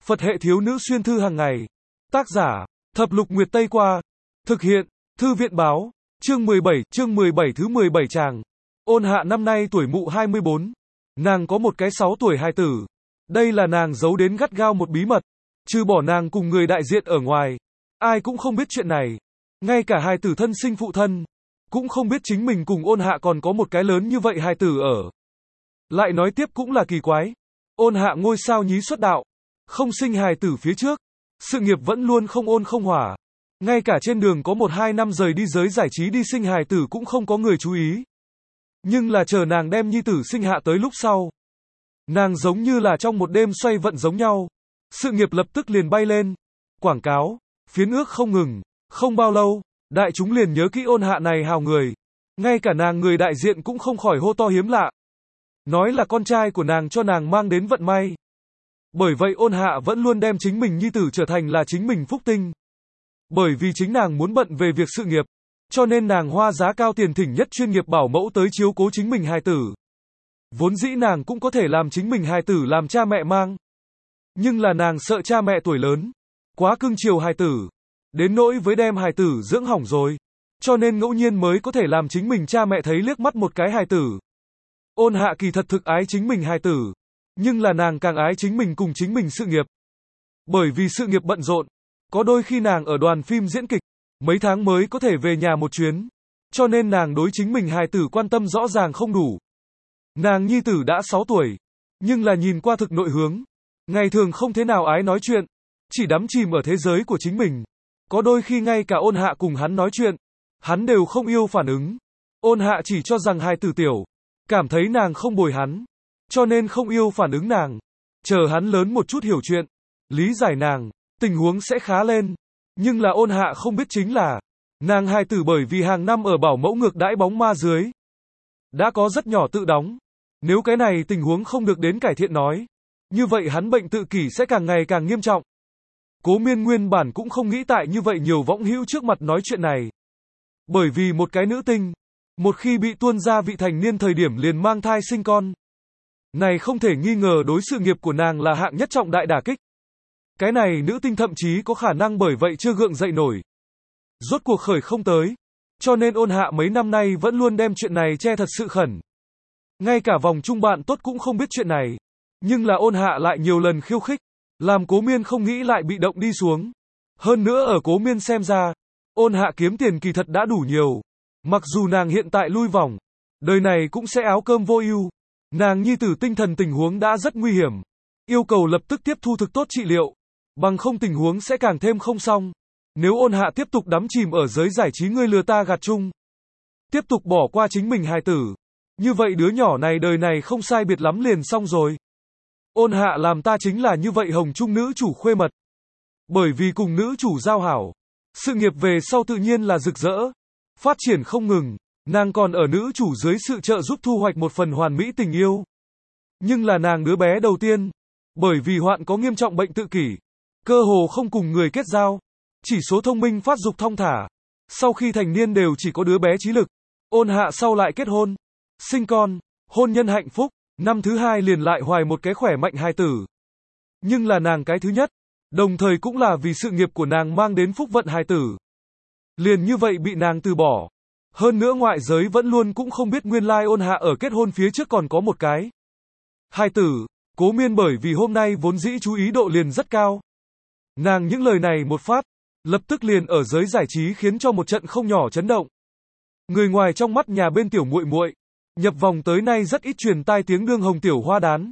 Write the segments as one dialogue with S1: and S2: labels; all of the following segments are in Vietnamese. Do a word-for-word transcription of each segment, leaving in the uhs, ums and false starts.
S1: Phật hệ thiếu nữ xuyên thư hàng ngày. Tác giả, Thập Lục Nguyệt Tây Qua. Thực hiện, Thư viện Báo. Chương mười bảy, chương mười bảy thứ mười bảy tràng. Ôn Hạ năm nay tuổi mụ hai mươi bốn. Nàng có một cái sáu tuổi hài tử. Đây là nàng giấu đến gắt gao một bí mật. Trừ bỏ nàng cùng người đại diện ở ngoài, ai cũng không biết chuyện này. Ngay cả hài tử thân sinh phụ thân cũng không biết chính mình cùng Ôn Hạ còn có một cái lớn như vậy hài tử ở. Lại nói tiếp cũng là kỳ quái. Ôn Hạ ngôi sao nhí xuất đạo, không sinh hài tử phía trước, sự nghiệp vẫn luôn không ôn không hỏa. Ngay cả trên đường có một hai năm rời đi giới giải trí đi sinh hài tử cũng không có người chú ý. Nhưng là chờ nàng đem nhi tử sinh hạ tới lúc sau, nàng giống như là trong một đêm xoay vận giống nhau. Sự nghiệp lập tức liền bay lên. Quảng cáo, phiến ước không ngừng. Không bao lâu, đại chúng liền nhớ kỹ Ôn Hạ này hào người. Ngay cả nàng người đại diện cũng không khỏi hô to hiếm lạ. Nói là con trai của nàng cho nàng mang đến vận may. Bởi vậy Ôn Hạ vẫn luôn đem chính mình nhi tử trở thành là chính mình phúc tinh. Bởi vì chính nàng muốn bận về việc sự nghiệp, cho nên nàng hoa giá cao tiền thỉnh nhất chuyên nghiệp bảo mẫu tới chiếu cố chính mình hài tử. Vốn dĩ nàng cũng có thể làm chính mình hài tử làm cha mẹ mang. Nhưng là nàng sợ cha mẹ tuổi lớn, quá cưng chiều hài tử, đến nỗi với đem hài tử dưỡng hỏng rồi. Cho nên ngẫu nhiên mới có thể làm chính mình cha mẹ thấy liếc mắt một cái hài tử. Ôn Hạ kỳ thật thực ái chính mình hài tử, nhưng là nàng càng ái chính mình cùng chính mình sự nghiệp. Bởi vì sự nghiệp bận rộn, có đôi khi nàng ở đoàn phim diễn kịch, mấy tháng mới có thể về nhà một chuyến. Cho nên nàng đối chính mình hài tử quan tâm rõ ràng không đủ. Nàng nhi tử đã sáu tuổi, nhưng là nhìn qua thực nội hướng. Ngày thường không thế nào ái nói chuyện, chỉ đắm chìm ở thế giới của chính mình. Có đôi khi ngay cả Ôn Hạ cùng hắn nói chuyện, hắn đều không yêu phản ứng. Ôn Hạ chỉ cho rằng hài tử tiểu, cảm thấy nàng không bồi hắn, cho nên không yêu phản ứng nàng. Chờ hắn lớn một chút hiểu chuyện, lý giải nàng, tình huống sẽ khá lên. Nhưng là Ôn Hạ không biết chính là, nàng hài tử bởi vì hàng năm ở bảo mẫu ngược đãi bóng ma dưới, đã có rất nhỏ tự đóng. Nếu cái này tình huống không được đến cải thiện nói, như vậy hắn bệnh tự kỷ sẽ càng ngày càng nghiêm trọng. Cố Miên nguyên bản cũng không nghĩ tại như vậy nhiều võng hữu trước mặt nói chuyện này. Bởi vì một cái nữ tinh, một khi bị tuôn ra vị thành niên thời điểm liền mang thai sinh con, này không thể nghi ngờ đối sự nghiệp của nàng là hạng nhất trọng đại đả kích. Cái này nữ tinh thậm chí có khả năng bởi vậy chưa gượng dậy nổi. Rốt cuộc khởi không tới. Cho nên Ôn Hạ mấy năm nay vẫn luôn đem chuyện này che thật sự khẩn. Ngay cả vòng chung bạn tốt cũng không biết chuyện này. Nhưng là Ôn Hạ lại nhiều lần khiêu khích, làm Cố Miên không nghĩ lại bị động đi xuống. Hơn nữa ở Cố Miên xem ra, Ôn Hạ kiếm tiền kỳ thật đã đủ nhiều. Mặc dù nàng hiện tại lui vòng, đời này cũng sẽ áo cơm vô ưu. Nàng nhi tử tinh thần tình huống đã rất nguy hiểm, yêu cầu lập tức tiếp thu thực tốt trị liệu, bằng không tình huống sẽ càng thêm không xong. Nếu Ôn Hạ tiếp tục đắm chìm ở giới giải trí ngươi lừa ta gạt chung, tiếp tục bỏ qua chính mình hài tử, như vậy đứa nhỏ này đời này không sai biệt lắm liền xong rồi. Ôn Hạ làm ta chính là như vậy hồng trung nữ chủ khuê mật. Bởi vì cùng nữ chủ giao hảo, sự nghiệp về sau tự nhiên là rực rỡ, phát triển không ngừng. Nàng còn ở nữ chủ dưới sự trợ giúp thu hoạch một phần hoàn mỹ tình yêu. Nhưng là nàng đứa bé đầu tiên, bởi vì hoạn có nghiêm trọng bệnh tự kỷ, cơ hồ không cùng người kết giao, chỉ số thông minh phát dục thong thả. Sau khi thành niên đều chỉ có đứa bé trí lực. Ôn Hạ sau lại kết hôn, sinh con, hôn nhân hạnh phúc, năm thứ hai liền lại hoài một cái khỏe mạnh hài tử. Nhưng là nàng cái thứ nhất, đồng thời cũng là vì sự nghiệp của nàng mang đến phúc vận hài tử, liền như vậy bị nàng từ bỏ. Hơn nữa ngoại giới vẫn luôn cũng không biết nguyên lai Ôn Hạ ở kết hôn phía trước còn có một cái hài tử. Cố Miên bởi vì hôm nay vốn dĩ chú ý độ liền rất cao. Nàng những lời này một phát, lập tức liền ở giới giải trí khiến cho một trận không nhỏ chấn động. Người ngoài trong mắt nhà bên tiểu muội muội, nhập vòng tới nay rất ít truyền tai tiếng đương hồng tiểu hoa đán,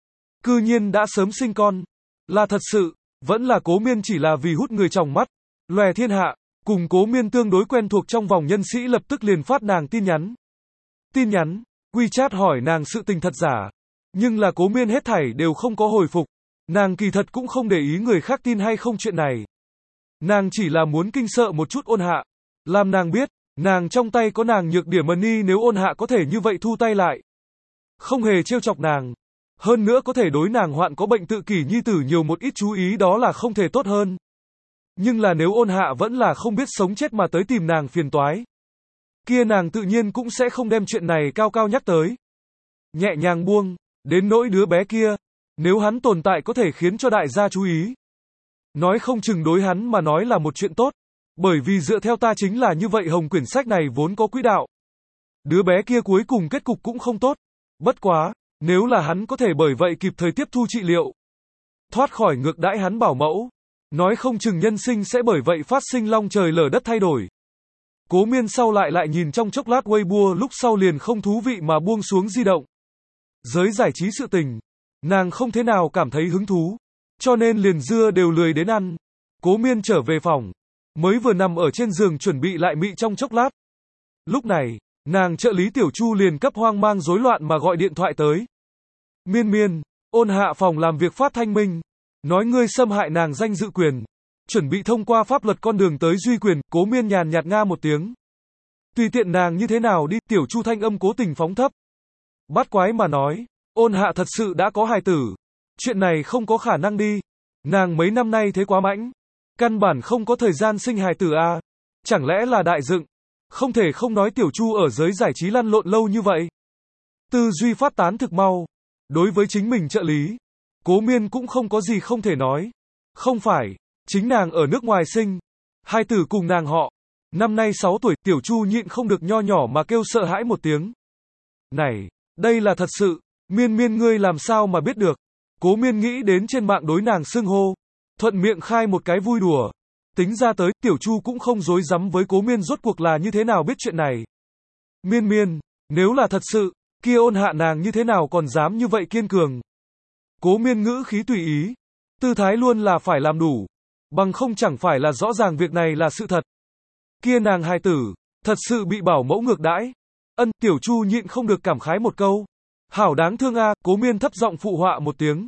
S1: cư nhiên đã sớm sinh con. Là thật sự, vẫn là Cố Miên chỉ là vì hút người trong mắt, lòe thiên hạ. Cùng Cố Miên tương đối quen thuộc trong vòng nhân sĩ lập tức liền phát nàng tin nhắn. Tin nhắn, WeChat hỏi nàng sự tình thật giả. Nhưng là Cố Miên hết thảy đều không có hồi phục. Nàng kỳ thật cũng không để ý người khác tin hay không chuyện này. Nàng chỉ là muốn kinh sợ một chút Ôn Hạ, làm nàng biết, nàng trong tay có nàng nhược điểm money, nếu Ôn Hạ có thể như vậy thu tay lại, không hề trêu chọc nàng, hơn nữa có thể đối nàng hoạn có bệnh tự kỷ nhi tử nhiều một ít chú ý, đó là không thể tốt hơn. Nhưng là nếu Ôn Hạ vẫn là không biết sống chết mà tới tìm nàng phiền toái, kia nàng tự nhiên cũng sẽ không đem chuyện này cao cao nhắc tới. Nhẹ nhàng buông, đến nỗi đứa bé kia, Nếu hắn tồn tại có thể khiến cho đại gia chú ý. Nói không chừng đối hắn mà nói là một chuyện tốt. Bởi vì dựa theo ta chính là như vậy, hồng quyển sách này vốn có quỹ đạo. Đứa bé kia cuối cùng kết cục cũng không tốt. Bất quá, nếu là hắn có thể bởi vậy kịp thời tiếp thu trị liệu, thoát khỏi ngược đãi hắn bảo mẫu, nói không chừng nhân sinh sẽ bởi vậy phát sinh long trời lở đất thay đổi. Cố Miên sau lại lại nhìn trong chốc lát Weibo, lúc sau liền không thú vị mà buông xuống di động. Giới giải trí sự tình, nàng không thế nào cảm thấy hứng thú, cho nên liền dưa đều lười đến ăn. Cố Miên trở về phòng, mới vừa nằm ở trên giường chuẩn bị lại mị trong chốc lát. Lúc này, nàng trợ lý Tiểu Chu liền cấp hoang mang rối loạn mà gọi điện thoại tới. Miên Miên, Ôn Hạ phòng làm việc phát thanh minh, nói ngươi xâm hại nàng danh dự quyền, chuẩn bị thông qua pháp luật con đường tới duy quyền. Cố Miên nhàn nhạt nga một tiếng. Tùy tiện nàng như thế nào đi. Tiểu Chu thanh âm cố tình phóng thấp. Bắt quái mà nói, Ôn Hạ thật sự đã có hài tử. Chuyện này không có khả năng đi. Nàng mấy năm nay thế quá mãnh, căn bản không có thời gian sinh hài tử à. Chẳng lẽ là đại dựng? Không thể không nói Tiểu Chu ở giới giải trí lăn lộn lâu như vậy, tư duy phát tán thực mau. Đối với chính mình trợ lý, Cố Miên cũng không có gì không thể nói. Không phải, chính nàng ở nước ngoài sinh, hai tử cùng nàng họ. Năm nay sáu tuổi, Tiểu Chu nhịn không được nho nhỏ mà kêu sợ hãi một tiếng. Này, đây là thật sự, Miên Miên ngươi làm sao mà biết được? Cố Miên nghĩ đến trên mạng đối nàng xưng hô, thuận miệng khai một cái vui đùa. Tính ra tới, Tiểu Chu cũng không dối rắm với Cố Miên rốt cuộc là như thế nào biết chuyện này. Miên Miên, nếu là thật sự, kia Ôn Hạ nàng như thế nào còn dám như vậy kiên cường. Cố Miên ngữ khí tùy ý, tư thái luôn là phải làm đủ, bằng không chẳng phải là rõ ràng việc này là sự thật. Kia nàng hài tử, thật sự bị bảo mẫu ngược đãi. Ân, Tiểu Chu nhịn không được cảm khái một câu. Hảo đáng thương a. Cố Miên thấp giọng phụ họa một tiếng.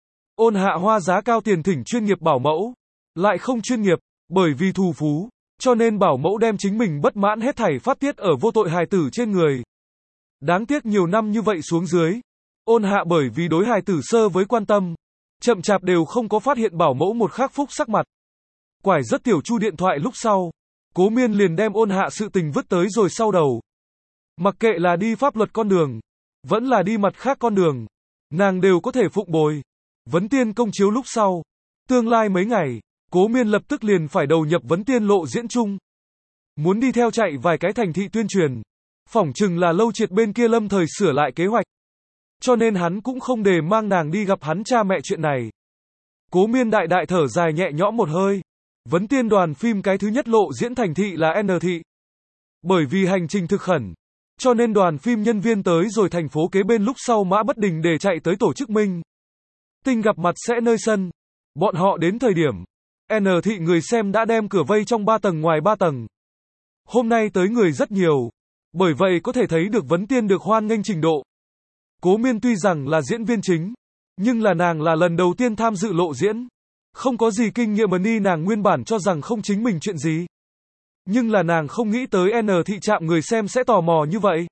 S1: Ôn Hạ hoa giá cao tiền thỉnh chuyên nghiệp bảo mẫu, lại không chuyên nghiệp, bởi vì thù phú, cho nên bảo mẫu đem chính mình bất mãn hết thảy phát tiết ở vô tội hài tử trên người. Đáng tiếc nhiều năm như vậy xuống dưới, Ôn Hạ bởi vì đối hài tử sơ với quan tâm, chậm chạp đều không có phát hiện bảo mẫu một khắc phúc sắc mặt. Quải rất Tiểu Chu điện thoại lúc sau, Cố Miên liền đem Ôn Hạ sự tình vứt tới rồi sau đầu. Mặc kệ là đi pháp luật con đường, vẫn là đi mặt khác con đường, nàng đều có thể phụng bồi. Vấn Tiên công chiếu lúc sau, tương lai mấy ngày, Cố Miên lập tức liền phải đầu nhập Vấn Tiên lộ diễn chung. Muốn đi theo chạy vài cái thành thị tuyên truyền, phỏng chừng là Lâu Triệt bên kia lâm thời sửa lại kế hoạch. Cho nên hắn cũng không để mang nàng đi gặp hắn cha mẹ chuyện này. Cố Miên đại đại thở dài nhẹ nhõm một hơi. Vấn Tiên đoàn phim cái thứ nhất lộ diễn thành thị là N thị. Bởi vì hành trình thực khẩn, cho nên đoàn phim nhân viên tới rồi thành phố kế bên lúc sau mã bất đình để chạy tới tổ chức Minh Tinh gặp mặt sẽ nơi sân. Bọn họ đến thời điểm, N thị người xem đã đem cửa vây trong ba tầng ngoài ba tầng. Hôm nay tới người rất nhiều, bởi vậy có thể thấy được Vấn Tiên được hoan nghênh trình độ. Cố Miên tuy rằng là diễn viên chính, nhưng là nàng là lần đầu tiên tham dự lộ diễn, không có gì kinh nghiệm mà ni nàng nguyên bản cho rằng không chính mình chuyện gì. Nhưng là nàng không nghĩ tới N thị trạm người xem sẽ tò mò như vậy.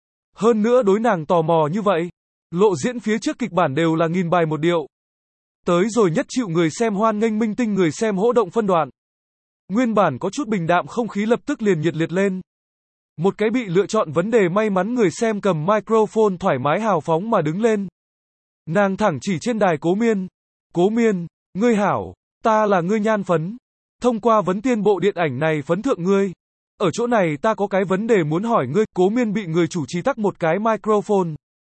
S1: Hơn nữa đối nàng tò mò như vậy, lộ diễn phía trước kịch bản đều là nghìn bài một điệu. Tới rồi nhất chịu người xem hoan nghênh minh tinh người xem hỗ động phân đoạn. Nguyên bản có chút bình đạm không khí lập tức liền nhiệt liệt lên. Một cái bị lựa chọn vấn đề may mắn người xem cầm microphone thoải mái hào phóng mà đứng lên. Nàng thẳng chỉ trên đài Cố Miên. Cố Miên, ngươi hảo, ta là ngươi nhan phấn. Thông qua Vấn Tiên bộ điện ảnh này phấn thượng ngươi. Ở chỗ này ta có cái vấn đề muốn hỏi ngươi. Cố Miên bị người chủ trì tắc một cái microphone.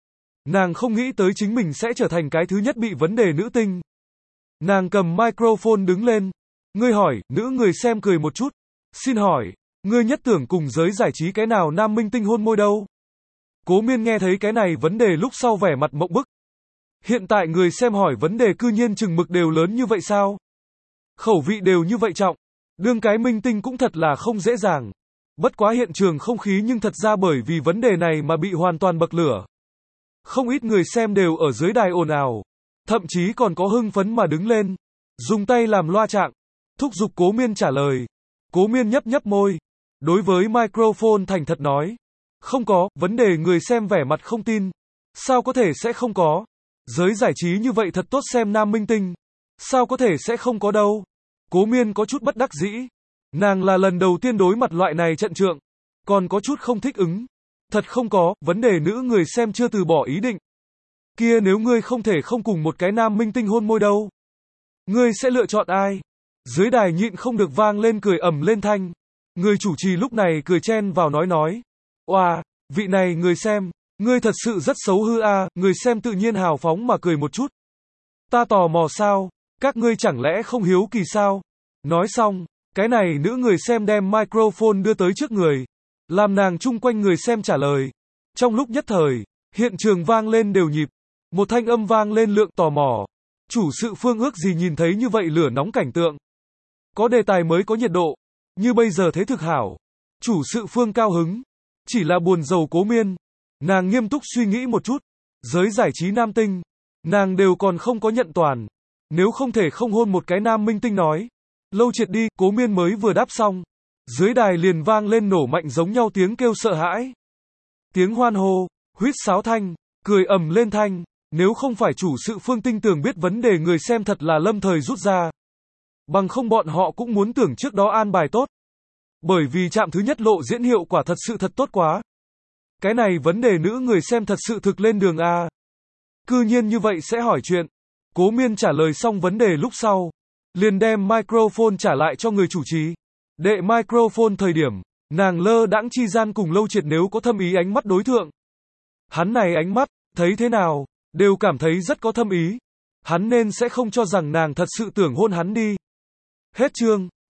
S1: Nàng không nghĩ tới chính mình sẽ trở thành cái thứ nhất bị vấn đề nữ tinh. Nàng cầm microphone đứng lên. Ngươi hỏi, nữ người xem cười một chút. Xin hỏi, ngươi nhất tưởng cùng giới giải trí cái nào nam minh tinh hôn môi đâu? Cố Miên nghe thấy cái này vấn đề lúc sau vẻ mặt mộng bức. Hiện tại người xem hỏi vấn đề cư nhiên chừng mực đều lớn như vậy sao? Khẩu vị đều như vậy trọng. Đương cái minh tinh cũng thật là không dễ dàng. Bất quá hiện trường không khí nhưng thật ra bởi vì vấn đề này mà bị hoàn toàn bậc lửa. Không ít người xem đều ở dưới đài ồn ào, thậm chí còn có hưng phấn mà đứng lên, dùng tay làm loa trạng, thúc giục Cố Miên trả lời. Cố Miên nhấp nhấp môi, đối với microphone thành thật nói, không có, vấn đề người xem vẻ mặt không tin. Sao có thể sẽ không có? Giới giải trí như vậy thật tốt xem nam minh tinh. Sao có thể sẽ không có đâu? Cố Miên có chút bất đắc dĩ. Nàng là lần đầu tiên đối mặt loại này trận trượng, còn có chút không thích ứng. Thật không có, vấn đề nữ người xem chưa từ bỏ ý định. Kia nếu ngươi không thể không cùng một cái nam minh tinh hôn môi đâu? Ngươi sẽ lựa chọn ai? Dưới đài nhịn không được vang lên cười ầm lên thanh. Người chủ trì lúc này cười chen vào nói nói. Oà, vị này người xem, ngươi thật sự rất xấu hư a, người xem tự nhiên hào phóng mà cười một chút. Ta tò mò sao, các ngươi chẳng lẽ không hiếu kỳ sao? Nói xong, cái này nữ người xem đem microphone đưa tới trước người, làm nàng chung quanh người xem trả lời. Trong lúc nhất thời, hiện trường vang lên đều nhịp, một thanh âm vang lên lượng tò mò. Chủ sự Phương ước gì nhìn thấy như vậy lửa nóng cảnh tượng. Có đề tài mới có nhiệt độ, như bây giờ thế thực hảo. Chủ sự Phương cao hứng, chỉ là buồn rầu Cố Miên. Nàng nghiêm túc suy nghĩ một chút, giới giải trí nam tinh, nàng đều còn không có nhận toàn. Nếu không thể không hôn một cái nam minh tinh nói. Lâu triệt đi, Cố Miên mới vừa đáp xong. Dưới đài liền vang lên nổ mạnh giống nhau tiếng kêu sợ hãi. Tiếng hoan hô, huýt sáo thanh, cười ầm lên thanh. Nếu không phải chủ sự Phương tin tưởng biết vấn đề người xem thật là lâm thời rút ra. Bằng không bọn họ cũng muốn tưởng trước đó an bài tốt. Bởi vì trạm thứ nhất lộ diễn hiệu quả thật sự thật tốt quá. Cái này vấn đề nữ người xem thật sự thực lên đường a. Cư nhiên như vậy sẽ hỏi chuyện. Cố Miên trả lời xong vấn đề lúc sau, liền đem microphone trả lại cho người chủ trì. Đệ microphone thời điểm, nàng lơ đãng chi gian cùng Lâu Triệt nếu có thâm ý ánh mắt đối thượng. Hắn này ánh mắt, thấy thế nào, đều cảm thấy rất có thâm ý. Hắn nên sẽ không cho rằng nàng thật sự tưởng hôn hắn đi. Hết chương.